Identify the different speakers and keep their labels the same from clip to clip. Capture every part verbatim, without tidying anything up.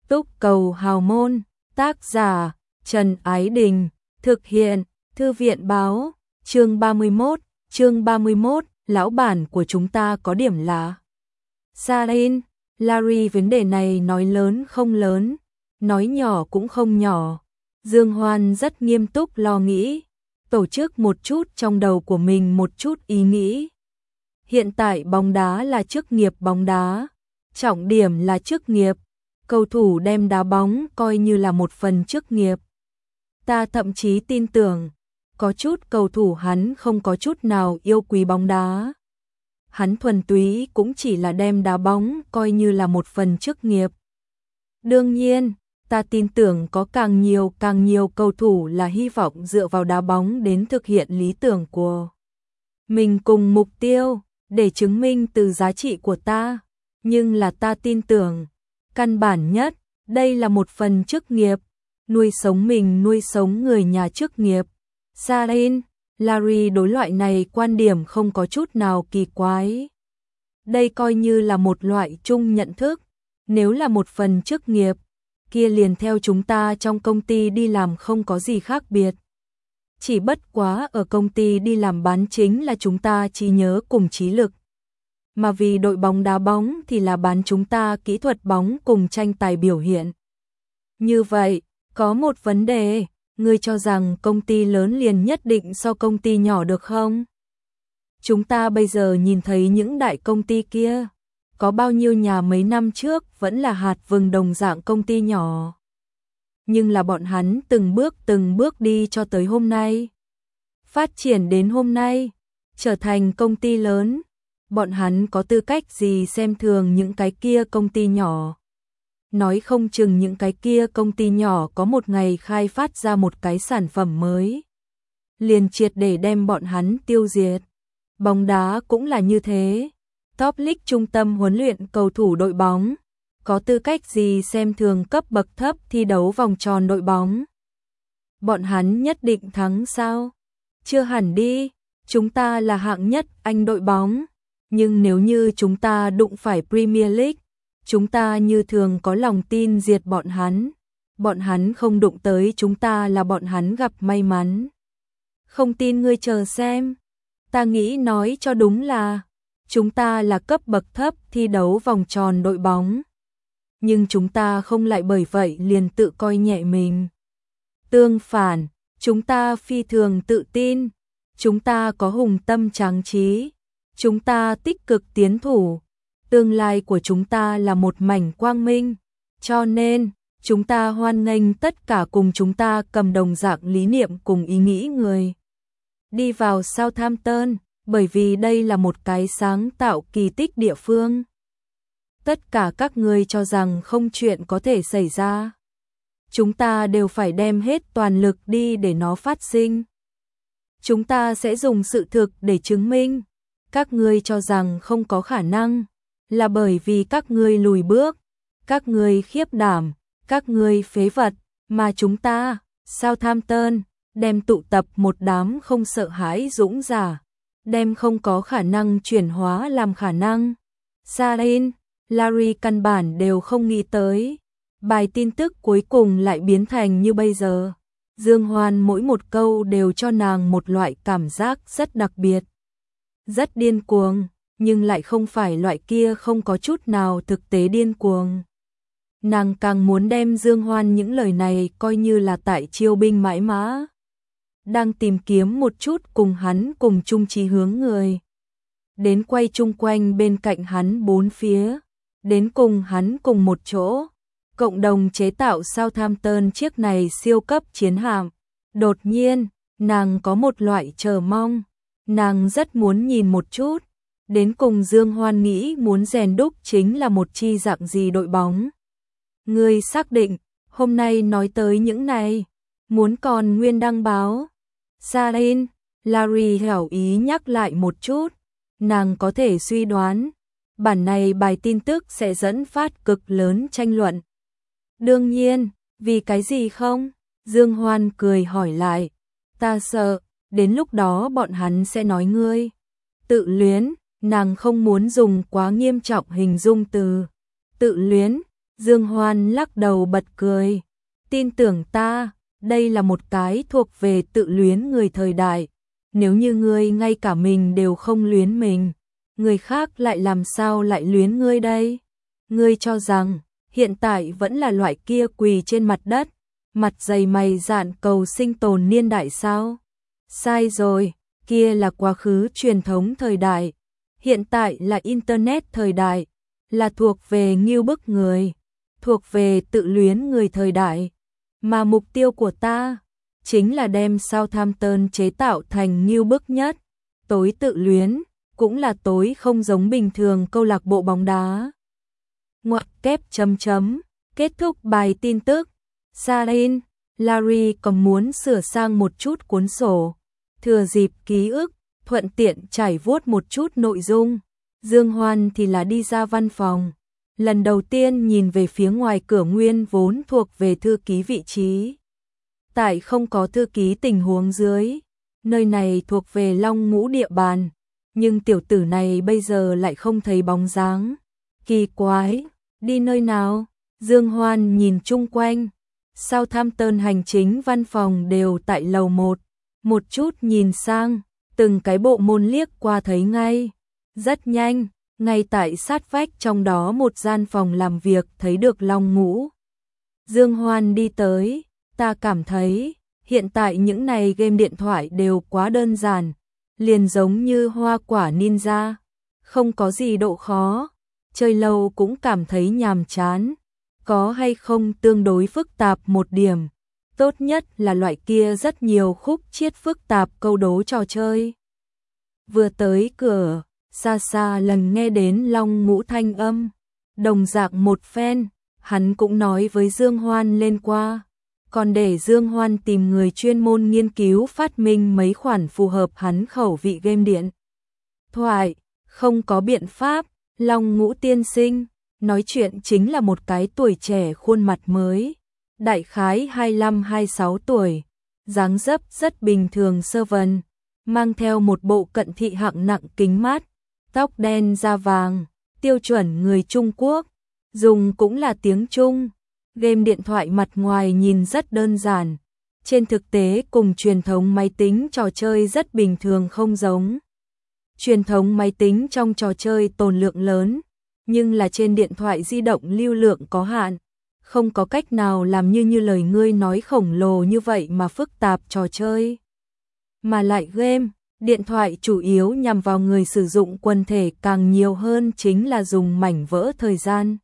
Speaker 1: Túc Cầu Hào Môn, tác giả Trần Ái Đình, thực hiện Thư viện Báo, chương ba mươi mốt, chương ba mươi mốt, lão bản của chúng ta có điểm lạ. Sarin, Larry vấn đề này nói lớn không lớn, nói nhỏ cũng không nhỏ. Dương Hoan rất nghiêm túc lo nghĩ, tổ chức một chút trong đầu của mình một chút ý nghĩ. Hiện tại bóng đá là chức nghiệp bóng đá, trọng điểm là chức nghiệp, cầu thủ đem đá bóng coi như là một phần chức nghiệp. Ta thậm chí tin tưởng, có chút cầu thủ hắn không có chút nào yêu quý bóng đá. Hắn thuần túy cũng chỉ là đem đá bóng coi như là một phần chức nghiệp. Đương nhiên, ta tin tưởng có càng nhiều càng nhiều cầu thủ là hy vọng dựa vào đá bóng đến thực hiện lý tưởng của mình cùng mục tiêu, để chứng minh từ giá trị của ta. Nhưng là ta tin tưởng, căn bản nhất, đây là một phần chức nghiệp, nuôi sống mình nuôi sống người nhà chức nghiệp. Sarin, Larry đối loại này quan điểm không có chút nào kỳ quái. Đây coi như là một loại chung nhận thức, nếu là một phần chức nghiệp, kia liền theo chúng ta trong công ty đi làm không có gì khác biệt. Chỉ bất quá ở công ty đi làm bán chính là chúng ta trí nhớ cùng trí lực. Mà vì đội bóng đá bóng thì là bán chúng ta kỹ thuật bóng cùng tranh tài biểu hiện. Như vậy, có một vấn đề, ngươi cho rằng công ty lớn liền nhất định so công ty nhỏ được không? Chúng ta bây giờ nhìn thấy những đại công ty kia, có bao nhiêu nhà mấy năm trước vẫn là hạt vừng đồng dạng công ty nhỏ. Nhưng là bọn hắn từng bước từng bước đi cho tới hôm nay. Phát triển đến hôm nay, trở thành công ty lớn. Bọn hắn có tư cách gì xem thường những cái kia công ty nhỏ? Nói không chừng những cái kia công ty nhỏ có một ngày khai phát ra một cái sản phẩm mới, liền triệt để đem bọn hắn tiêu diệt. Bóng đá cũng là như thế. Top League trung tâm huấn luyện cầu thủ đội bóng, có tư cách gì xem thường cấp bậc thấp thi đấu vòng tròn đội bóng? Bọn hắn nhất định thắng sao? Chưa hẳn đi, chúng ta là hạng nhất Anh đội bóng. Nhưng nếu như chúng ta đụng phải Premier League, chúng ta như thường có lòng tin diệt bọn hắn. Bọn hắn không đụng tới chúng ta là bọn hắn gặp may mắn. Không tin ngươi chờ xem. Ta nghĩ nói cho đúng là, chúng ta là cấp bậc thấp thi đấu vòng tròn đội bóng. Nhưng chúng ta không lại bởi vậy liền tự coi nhẹ mình. Tương phản, chúng ta phi thường tự tin. Chúng ta có hùng tâm tráng trí. Chúng ta tích cực tiến thủ, tương lai của chúng ta là một mảnh quang minh, cho nên chúng ta hoan nghênh tất cả cùng chúng ta cầm đồng dạng lý niệm cùng ý nghĩ người. Đi vào Southampton, bởi vì đây là một cái sáng tạo kỳ tích địa phương. Tất cả các người cho rằng không chuyện có thể xảy ra. Chúng ta đều phải đem hết toàn lực đi để nó phát sinh. Chúng ta sẽ dùng sự thực để chứng minh. Các ngươi cho rằng không có khả năng, là bởi vì các ngươi lùi bước, các ngươi khiếp đảm, các ngươi phế vật, mà chúng ta, Southampton, đem tụ tập một đám không sợ hãi dũng giả, đem không có khả năng chuyển hóa làm khả năng. Sarin, Larry căn bản đều không nghĩ tới. Bài tin tức cuối cùng lại biến thành như bây giờ. Dương Hoan mỗi một câu đều cho nàng một loại cảm giác rất đặc biệt. Rất điên cuồng, nhưng lại không phải loại kia không có chút nào thực tế điên cuồng. Nàng càng muốn đem Dương Hoan những lời này coi như là tại chiêu binh mãi mã. Đang tìm kiếm một chút cùng hắn cùng chung chí hướng người. Đến quay chung quanh bên cạnh hắn bốn phía. Đến cùng hắn cùng một chỗ. Cộng đồng chế tạo Southampton chiếc này siêu cấp chiến hạm. Đột nhiên, nàng có một loại chờ mong. Nàng rất muốn nhìn một chút, đến cùng Dương Hoan nghĩ muốn rèn đúc chính là một chi dạng gì đội bóng. Ngươi xác định, hôm nay nói tới những này, muốn còn nguyên đăng báo. Sarin, Larry hảo ý nhắc lại một chút, nàng có thể suy đoán, bản này bài tin tức sẽ dẫn phát cực lớn tranh luận. Đương nhiên, vì cái gì không? Dương Hoan cười hỏi lại, ta sợ. Đến lúc đó bọn hắn sẽ nói ngươi tự luyến, nàng không muốn dùng quá nghiêm trọng hình dung từ tự luyến, Dương Hoan lắc đầu bật cười. Tin tưởng ta, đây là một cái thuộc về tự luyến người thời đại. Nếu như ngươi ngay cả mình đều không luyến mình, người khác lại làm sao lại luyến ngươi đây? Ngươi cho rằng hiện tại vẫn là loại kia quỳ trên mặt đất, mặt dày mày dạn cầu sinh tồn niên đại sao? Sai rồi, kia là quá khứ truyền thống thời đại. Hiện tại là internet thời đại, là thuộc về ngưu bức người, thuộc về tự luyến người thời đại. Mà mục tiêu của ta chính là đem Southampton chế tạo thành ngưu bức nhất, tối tự luyến, cũng là tối không giống bình thường câu lạc bộ bóng đá. Ngoặc kép chấm chấm, kết thúc bài tin tức. Sarin, Larry còn muốn sửa sang một chút cuốn sổ, thừa dịp ký ức, thuận tiện trải vuốt một chút nội dung. Dương Hoan thì là đi ra văn phòng, lần đầu tiên nhìn về phía ngoài cửa nguyên vốn thuộc về thư ký vị trí. Tại không có thư ký tình huống dưới, nơi này thuộc về Long Ngũ địa bàn, nhưng tiểu tử này bây giờ lại không thấy bóng dáng. Kỳ quái, đi nơi nào? Dương Hoan nhìn chung quanh, Southampton hành chính văn phòng đều tại lầu một, một chút nhìn sang, từng cái bộ môn liếc qua thấy ngay. Rất nhanh, ngay tại sát vách trong đó một gian phòng làm việc thấy được Long Ngũ. Dương Hoan đi tới, ta cảm thấy, hiện tại những này game điện thoại đều quá đơn giản, liền giống như hoa quả ninja, không có gì độ khó, chơi lâu cũng cảm thấy nhàm chán, có hay không tương đối phức tạp một điểm, tốt nhất là loại kia rất nhiều khúc chiết phức tạp câu đố trò chơi. Vừa tới cửa, xa xa lần nghe đến Long Ngũ thanh âm, đồng dạng một phen, hắn cũng nói với Dương Hoan lên qua, còn để Dương Hoan tìm người chuyên môn nghiên cứu phát minh mấy khoản phù hợp hắn khẩu vị game điện thoại. Không có biện pháp, Long Ngũ tiên sinh, nói chuyện chính là một cái tuổi trẻ khuôn mặt mới, đại khái hai mươi lăm hai mươi sáu tuổi, dáng dấp rất bình thường sơ vần, mang theo một bộ cận thị hạng nặng kính mát, tóc đen da vàng, tiêu chuẩn người Trung Quốc, dùng cũng là tiếng Trung. Game điện thoại mặt ngoài nhìn rất đơn giản, trên thực tế cùng truyền thống máy tính trò chơi rất bình thường không giống. Truyền thống máy tính trong trò chơi tồn lượng lớn, nhưng là trên điện thoại di động lưu lượng có hạn, không có cách nào làm như như lời ngươi nói khổng lồ như vậy mà phức tạp trò chơi. Mà lại game, điện thoại chủ yếu nhằm vào người sử dụng quần thể càng nhiều hơn chính là dùng mảnh vỡ thời gian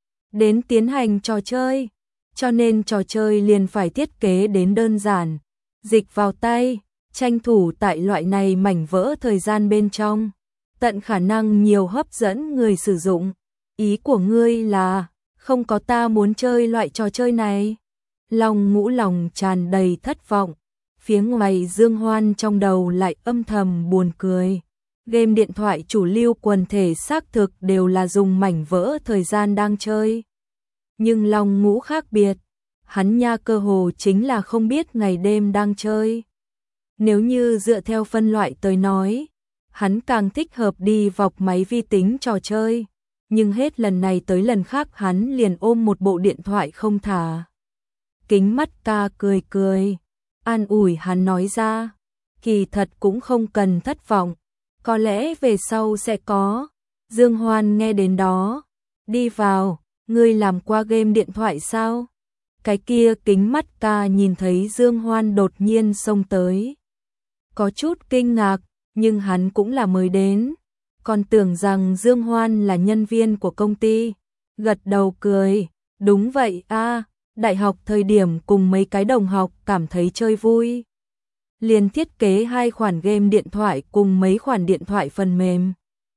Speaker 1: đến tiến hành trò chơi, cho nên trò chơi liền phải thiết kế đến đơn giản, dịch vào tay, tranh thủ tại loại này mảnh vỡ thời gian bên trong, tận khả năng nhiều hấp dẫn người sử dụng. Ý của ngươi là, không có ta muốn chơi loại trò chơi này. Long Ngũ lòng tràn đầy thất vọng, phía ngoài Dương Hoan trong đầu lại âm thầm buồn cười. Game điện thoại chủ lưu quần thể xác thực đều là dùng mảnh vỡ thời gian đang chơi. Nhưng Long Ngũ khác biệt, hắn nha cơ hồ chính là không biết ngày đêm đang chơi. Nếu như dựa theo phân loại tới nói, hắn càng thích hợp đi vọc máy vi tính trò chơi, nhưng hết lần này tới lần khác hắn liền ôm một bộ điện thoại không thả. Kính mắt ca cười cười, an ủi hắn nói ra, kỳ thật cũng không cần thất vọng, có lẽ về sau sẽ có. Dương Hoan nghe đến đó, đi vào, ngươi làm qua game điện thoại sao? Cái kia kính mắt ca nhìn thấy Dương Hoan đột nhiên xông tới, có chút kinh ngạc, nhưng hắn cũng là mới đến, còn tưởng rằng Dương Hoan là nhân viên của công ty, gật đầu cười, đúng vậy a, đại học thời điểm cùng mấy cái đồng học cảm thấy chơi vui, liền thiết kế hai khoản game điện thoại cùng mấy khoản điện thoại phần mềm,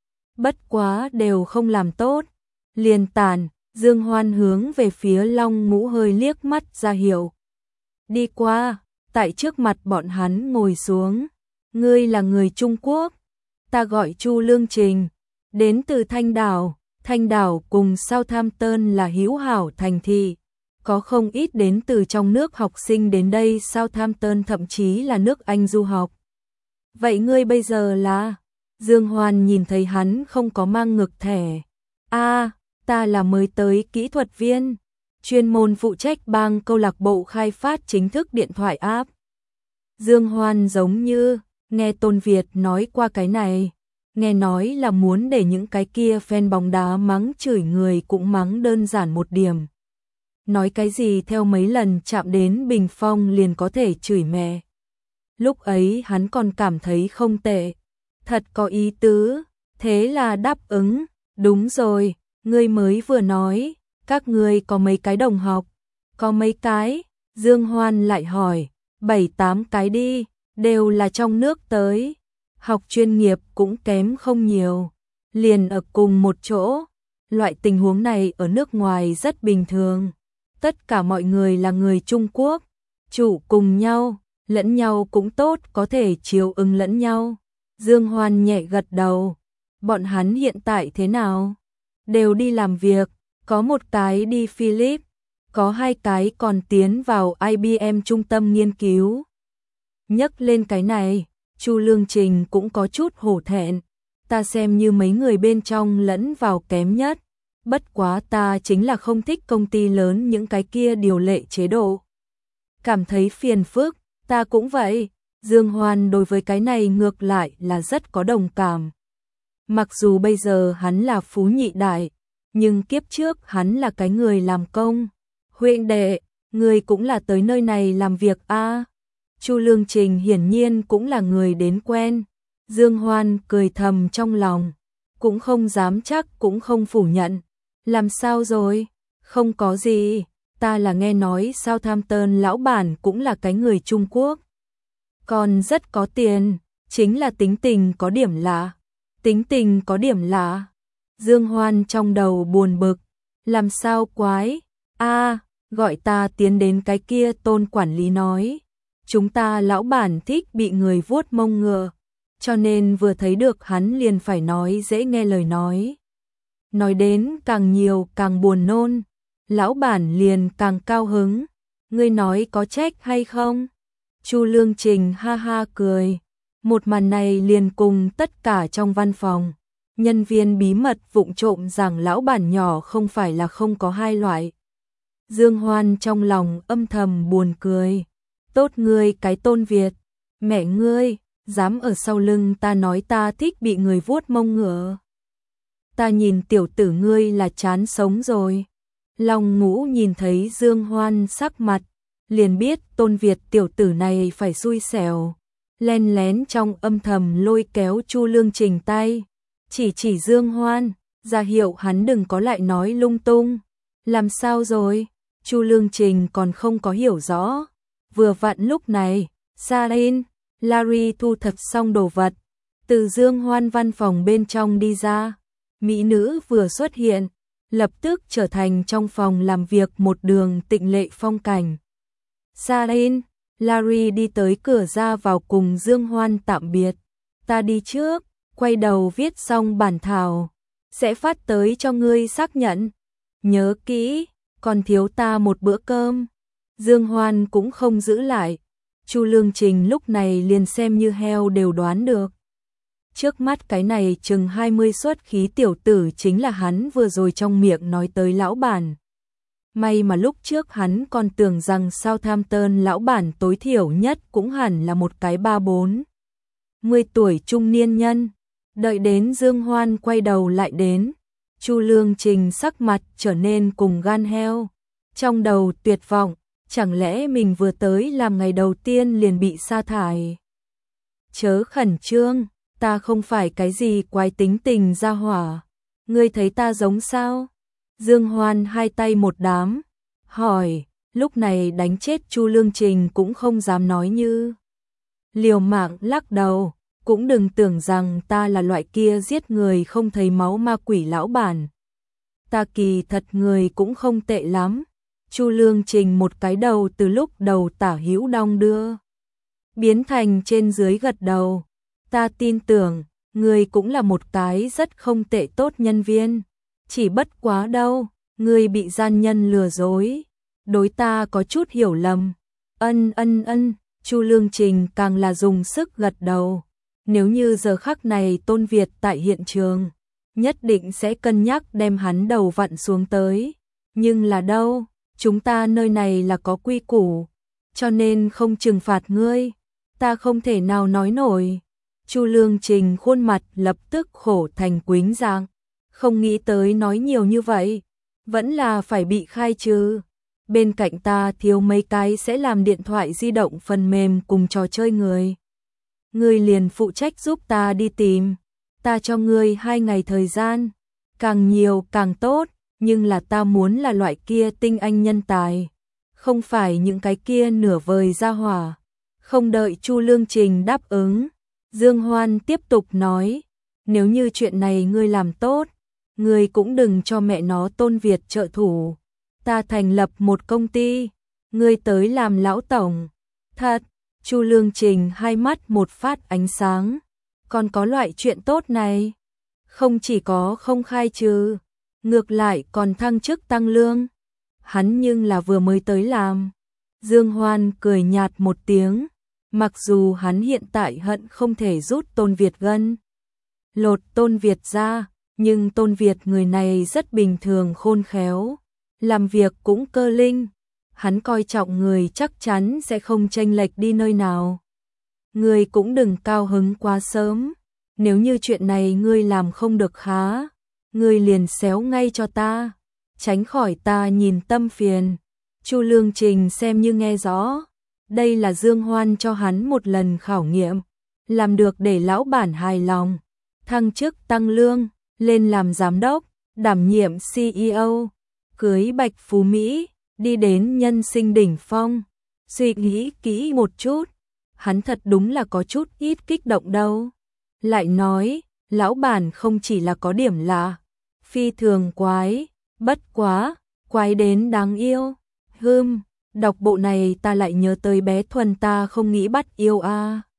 Speaker 1: bất quá đều không làm tốt, liền tàn. Dương Hoan hướng về phía Long Ngũ hơi liếc mắt ra hiệu, đi qua, tại trước mặt bọn hắn ngồi xuống. Ngươi là người Trung Quốc, ta gọi Chu Lương Trình, đến từ Thanh Đảo, Thanh Đảo cùng Southampton là hữu hảo thành thị, có không ít đến từ trong nước học sinh đến đây Southampton, thậm chí là nước Anh du học. Vậy ngươi bây giờ là? Dương Hoan nhìn thấy hắn không có mang ngực thẻ. A, Ta là mới tới kỹ thuật viên, chuyên môn phụ trách bang câu lạc bộ khai phát chính thức điện thoại app. Dương Hoan giống như nghe Tôn Việt nói qua cái này, nghe nói là muốn để những cái kia fan bóng đá mắng chửi người cũng mắng đơn giản một điểm. Nói cái gì theo mấy lần chạm đến bình phong liền có thể chửi mẹ. Lúc ấy hắn còn cảm thấy không tệ, thật có ý tứ, thế là đáp ứng, đúng rồi, ngươi mới vừa nói, các ngươi có mấy cái đồng học, có mấy cái, Dương Hoan lại hỏi, bảy tám cái đi, đều là trong nước tới, học chuyên nghiệp cũng kém không nhiều, liền ở cùng một chỗ, loại tình huống này ở nước ngoài rất bình thường, tất cả mọi người là người Trung Quốc, chủ cùng nhau, lẫn nhau cũng tốt có thể chiều ứng lẫn nhau. Dương Hoan nhẹ gật đầu, bọn hắn hiện tại thế nào? Đều đi làm việc, có một cái đi Philip, có hai cái còn tiến vào I B M trung tâm nghiên cứu. Nhắc lên cái này, Chu Lương Trình cũng có chút hổ thẹn, ta xem như mấy người bên trong lẫn vào kém nhất, bất quá ta chính là không thích công ty lớn những cái kia điều lệ chế độ. Cảm thấy phiền phức, ta cũng vậy. Dương Hoan đối với cái này ngược lại là rất có đồng cảm. Mặc dù bây giờ hắn là phú nhị đại, nhưng kiếp trước hắn là cái người làm công. Huynh đệ, người cũng là tới nơi này làm việc a? À? Chu Lương Trình hiển nhiên cũng là người đến quen. Dương Hoan cười thầm trong lòng, cũng không dám chắc cũng không phủ nhận. Làm sao rồi? Không có gì, ta là nghe nói Southampton lão bản cũng là cái người Trung Quốc. Còn rất có tiền, chính là tính tình có điểm lạ. Tính tình có điểm lạ. Dương Hoan trong đầu buồn bực, làm sao quái? A, à, gọi ta tiến đến cái kia Tôn quản lý nói, chúng ta lão bản thích bị người vuốt mông ngựa, cho nên vừa thấy được hắn liền phải nói dễ nghe lời nói. Nói đến càng nhiều càng buồn nôn, lão bản liền càng cao hứng, ngươi nói có trách hay không? Chu Lương Trình ha ha cười, một màn này liền cùng tất cả trong văn phòng, nhân viên bí mật vụng trộm rằng lão bản nhỏ không phải là không có hai loại. Dương Hoan trong lòng âm thầm buồn cười, tốt ngươi cái Tôn Việt, mẹ ngươi, dám ở sau lưng ta nói ta thích bị người vuốt mông ngựa. Ta nhìn tiểu tử ngươi là chán sống rồi. Long Ngũ nhìn thấy Dương Hoan sắc mặt, liền biết Tôn Việt tiểu tử này phải xui xẻo, len lén trong âm thầm lôi kéo Chu Lương Trình tay, chỉ chỉ Dương Hoan, ra hiệu hắn đừng có lại nói lung tung. Làm sao rồi? Chu Lương Trình còn không có hiểu rõ. Vừa vặn lúc này, Sarin, Larry thu thập xong đồ vật, từ Dương Hoan văn phòng bên trong đi ra. Mỹ nữ vừa xuất hiện, lập tức trở thành trong phòng làm việc một đường tịnh lệ phong cảnh. Sarin, Larry đi tới cửa ra vào cùng Dương Hoan tạm biệt. Ta đi trước, quay đầu viết xong bản thảo, sẽ phát tới cho ngươi xác nhận. Nhớ kỹ, còn thiếu ta một bữa cơm. Dương Hoan cũng không giữ lại. Chu Lương Trình lúc này liền xem như heo đều đoán được. Trước mắt cái này chừng hai mươi xuất khí tiểu tử chính là hắn vừa rồi trong miệng nói tới lão bản. May mà lúc trước hắn còn tưởng rằng Southampton lão bản tối thiểu nhất cũng hẳn là một cái ba bốn mươi tuổi trung niên nhân. Đợi đến Dương Hoan quay đầu lại đến, Chu Lương Trình sắc mặt trở nên cùng gan heo. Trong đầu tuyệt vọng, chẳng lẽ mình vừa tới làm ngày đầu tiên liền bị sa thải? Chớ khẩn trương, ta không phải cái gì quái tính tình ra hỏa. Ngươi thấy ta giống sao? Dương Hoan hai tay một đám, hỏi, lúc này đánh chết Chu Lương Trình cũng không dám nói như. Liều mạng lắc đầu, cũng đừng tưởng rằng ta là loại kia giết người không thấy máu ma quỷ lão bản. Ta kỳ thật người cũng không tệ lắm. Chu Lương Trình một cái đầu từ lúc đầu tả hữu đong đưa, biến thành trên dưới gật đầu. Ta tin tưởng, người cũng là một cái rất không tệ tốt nhân viên. Chỉ bất quá đâu, người bị gian nhân lừa dối. Đối ta có chút hiểu lầm. Ân ân ân, Chu Lương Trình càng là dùng sức gật đầu. Nếu như giờ khắc này Tôn Việt tại hiện trường, nhất định sẽ cân nhắc đem hắn đầu vặn xuống tới. Nhưng là đâu, chúng ta nơi này là có quy củ, cho nên không trừng phạt ngươi, ta không thể nào nói nổi. Chu Lương Trình khuôn mặt lập tức khổ thành quýnh dạng, không nghĩ tới nói nhiều như vậy, vẫn là phải bị khai trừ. Bên cạnh ta thiếu mấy cái sẽ làm điện thoại di động phần mềm cùng trò chơi người. Ngươi liền phụ trách giúp ta đi tìm, ta cho ngươi hai ngày thời gian, càng nhiều càng tốt, nhưng là ta muốn là loại kia tinh anh nhân tài, không phải những cái kia nửa vời ra hỏa. Không đợi Chu Lương Trình đáp ứng, Dương Hoan tiếp tục nói, nếu như chuyện này ngươi làm tốt, ngươi cũng đừng cho mẹ nó Tôn Việt trợ thủ. Ta thành lập một công ty, ngươi tới làm lão tổng. Thật, Chu Lương Trình hai mắt một phát ánh sáng, còn có loại chuyện tốt này. Không chỉ có không khai trừ, ngược lại còn thăng chức tăng lương. Hắn nhưng là vừa mới tới làm. Dương Hoan cười nhạt một tiếng, mặc dù hắn hiện tại hận không thể rút Tôn Việt gân lột Tôn Việt ra, nhưng Tôn Việt người này rất bình thường khôn khéo, làm việc cũng cơ linh, hắn coi trọng người chắc chắn sẽ không chênh lệch đi nơi nào. Ngươi cũng đừng cao hứng quá sớm, nếu như chuyện này ngươi làm không được khá, ngươi liền xéo ngay cho ta, tránh khỏi ta nhìn tâm phiền. Chu Lương Trình xem như nghe rõ, đây là Dương Hoan cho hắn một lần khảo nghiệm, làm được để lão bản hài lòng, thăng chức tăng lương, lên làm giám đốc, đảm nhiệm xê e ô, cưới Bạch Phú Mỹ, đi đến nhân sinh đỉnh phong. Suy nghĩ kỹ một chút, hắn thật đúng là có chút ít kích động đâu. Lại nói, lão bản không chỉ là có điểm lạ, phi thường quái, bất quá, quái đến đáng yêu. Hừm, đọc bộ này ta lại nhớ tới bé Thuần ta không nghĩ bắt yêu a. À.